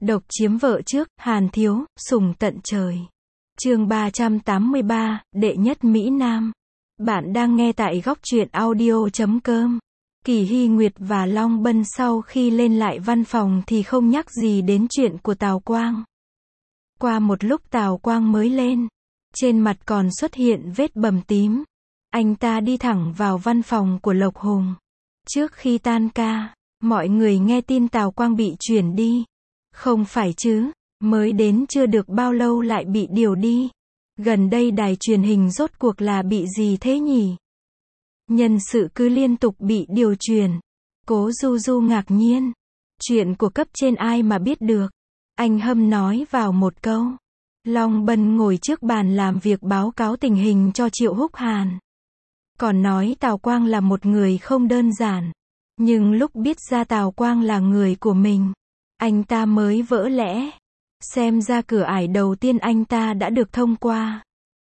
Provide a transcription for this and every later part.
Độc chiếm vợ trước, Hàn Thiếu, sủng tận trời. Chương 383, đệ nhất Mỹ Nam. Bạn đang nghe tại góc truyện audio.com. Kỳ Hy Nguyệt và Long Bân sau khi lên lại văn phòng thì không nhắc gì đến chuyện của Tào Quang. Qua một lúc Tào Quang mới lên. Trên mặt còn xuất hiện vết bầm tím. Anh ta đi thẳng vào văn phòng của Lộc Hùng. Trước khi tan ca, mọi người nghe tin Tào Quang bị chuyển đi. Không phải chứ, mới đến chưa được bao lâu lại bị điều đi. Gần đây đài truyền hình rốt cuộc là bị gì thế nhỉ? Nhân sự cứ liên tục bị điều chuyển. Cố Du Du ngạc nhiên. Chuyện của cấp trên ai mà biết được? Anh hâm nói vào một câu. Long Bân ngồi trước bàn làm việc báo cáo tình hình cho Triệu Húc Hàn. Còn nói Tào Quang là một người không đơn giản. Nhưng lúc biết ra Tào Quang là người của mình, anh ta mới vỡ lẽ. Xem ra cửa ải đầu tiên anh ta đã được thông qua.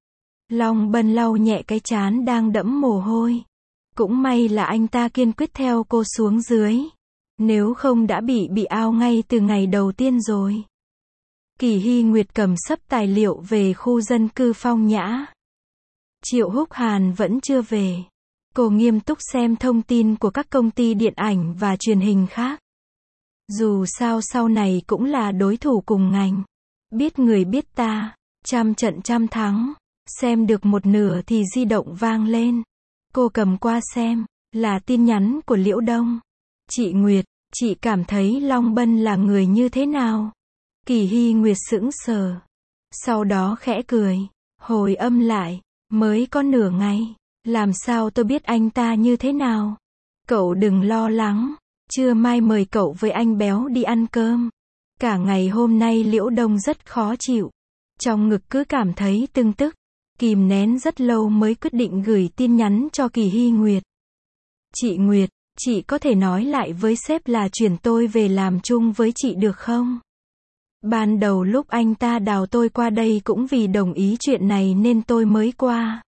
Long Bân lau nhẹ cái trán đang đẫm mồ hôi. Cũng may là anh ta kiên quyết theo cô xuống dưới. Nếu không đã bị ao ngay từ ngày đầu tiên rồi. Kỳ Hy Nguyệt cầm sấp tài liệu về khu dân cư Phong Nhã. Triệu Húc Hàn vẫn chưa về. Cô nghiêm túc xem thông tin của các công ty điện ảnh và truyền hình khác. Dù sao sau này cũng là đối thủ cùng ngành. Biết người biết ta, trăm trận trăm thắng. Xem được một nửa thì di động vang lên. Cô cầm qua xem, là tin nhắn của Liễu Đông. Chị Nguyệt, chị cảm thấy Long Bân là người như thế nào? Kỳ Hy Nguyệt sững sờ. Sau đó khẽ cười, hồi âm lại, mới có nửa ngày. Làm sao tôi biết anh ta như thế nào? Cậu đừng lo lắng. Trưa mai mời cậu với anh béo đi ăn cơm. Cả ngày hôm nay Liễu Đông rất khó chịu. Trong ngực cứ cảm thấy tưng tức. Kìm nén rất lâu mới quyết định gửi tin nhắn cho Kỳ Hy Nguyệt. Chị Nguyệt, chị có thể nói lại với sếp là chuyển tôi về làm chung với chị được không? Ban đầu lúc anh ta đào tôi qua đây cũng vì đồng ý chuyện này nên tôi mới qua.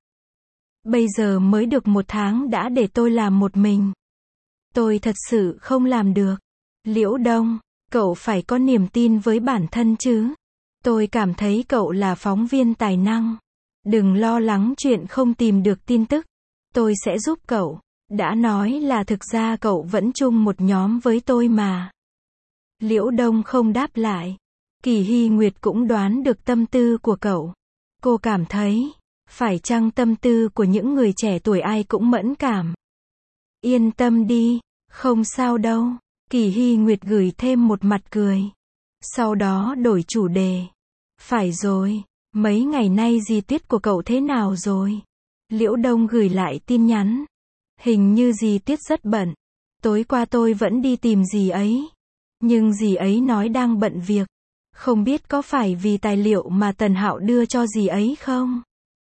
Bây giờ mới được 1 tháng đã để tôi làm một mình. Tôi thật sự không làm được. Liễu Đông, cậu phải có niềm tin với bản thân chứ. Tôi cảm thấy cậu là phóng viên tài năng. Đừng lo lắng chuyện không tìm được tin tức. Tôi sẽ giúp cậu. Đã nói là thực ra cậu vẫn chung một nhóm với tôi mà. Liễu Đông không đáp lại. Kỳ Hy Nguyệt cũng đoán được tâm tư của cậu. Cô cảm thấy, phải chăng tâm tư của những người trẻ tuổi ai cũng mẫn cảm. Yên tâm đi, không sao đâu. Kỳ Hy Nguyệt gửi thêm một mặt cười. Sau đó đổi chủ đề. Phải rồi, mấy ngày nay dì Tuyết của cậu thế nào rồi? Liễu Đông gửi lại tin nhắn. Hình như dì Tuyết rất bận. Tối qua tôi vẫn đi tìm dì ấy. Nhưng dì ấy nói đang bận việc. Không biết có phải vì tài liệu mà Tần Hạo đưa cho dì ấy không?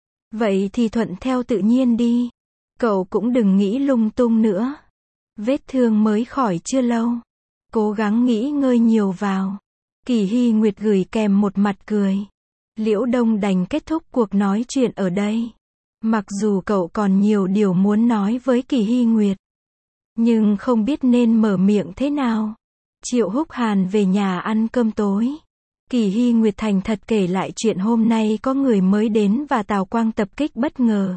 Vậy thì thuận theo tự nhiên đi. Cậu cũng đừng nghĩ lung tung nữa. Vết thương mới khỏi chưa lâu. Cố gắng nghỉ ngơi nhiều vào. Kỳ Hy Nguyệt gửi kèm một mặt cười. Liễu Đông đành kết thúc cuộc nói chuyện ở đây. Mặc dù cậu còn nhiều điều muốn nói với Kỳ Hy Nguyệt. Nhưng không biết nên mở miệng thế nào. Triệu Húc Hàn về nhà ăn cơm tối. Kỳ Hy Nguyệt thành thật kể lại chuyện hôm nay có người mới đến và Tào Quang tập kích bất ngờ.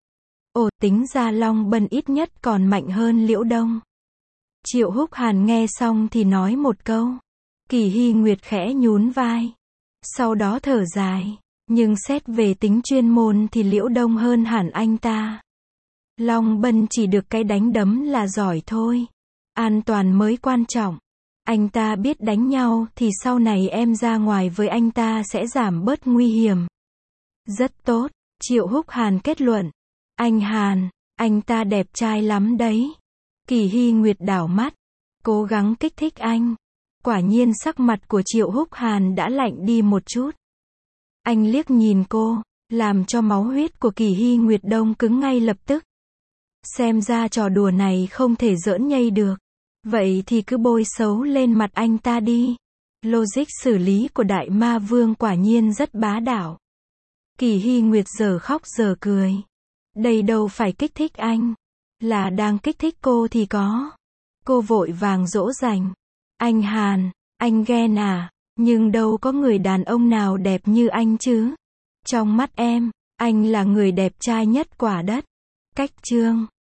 Ồ, tính ra Long Bân ít nhất còn mạnh hơn Liễu Đông. Triệu Húc Hàn nghe xong thì nói một câu. Kỳ Hy Nguyệt khẽ nhún vai. Sau đó thở dài. Nhưng xét về tính chuyên môn thì Liễu Đông hơn hẳn anh ta. Long Bân chỉ được cái đánh đấm là giỏi thôi. An toàn mới quan trọng. Anh ta biết đánh nhau thì sau này em ra ngoài với anh ta sẽ giảm bớt nguy hiểm. Rất tốt, Triệu Húc Hàn kết luận. Anh Hàn, anh ta đẹp trai lắm đấy. Kỳ Hy Nguyệt đảo mắt, cố gắng kích thích anh. Quả nhiên sắc mặt của Triệu Húc Hàn đã lạnh đi một chút. Anh liếc nhìn cô, làm cho máu huyết của Kỳ Hy Nguyệt đông cứng ngay lập tức. Xem ra trò đùa này không thể giỡn nhây được. Vậy thì cứ bôi xấu lên mặt anh ta đi. Logic xử lý của Đại Ma Vương quả nhiên rất bá đạo. Kỳ Hy Nguyệt giờ khóc giờ cười. Đây đâu phải kích thích anh. Là đang kích thích cô thì có. Cô vội vàng dỗ dành. Anh Hàn, anh ghen à? Nhưng đâu có người đàn ông nào đẹp như anh chứ. Trong mắt em, anh là người đẹp trai nhất quả đất. Cách chương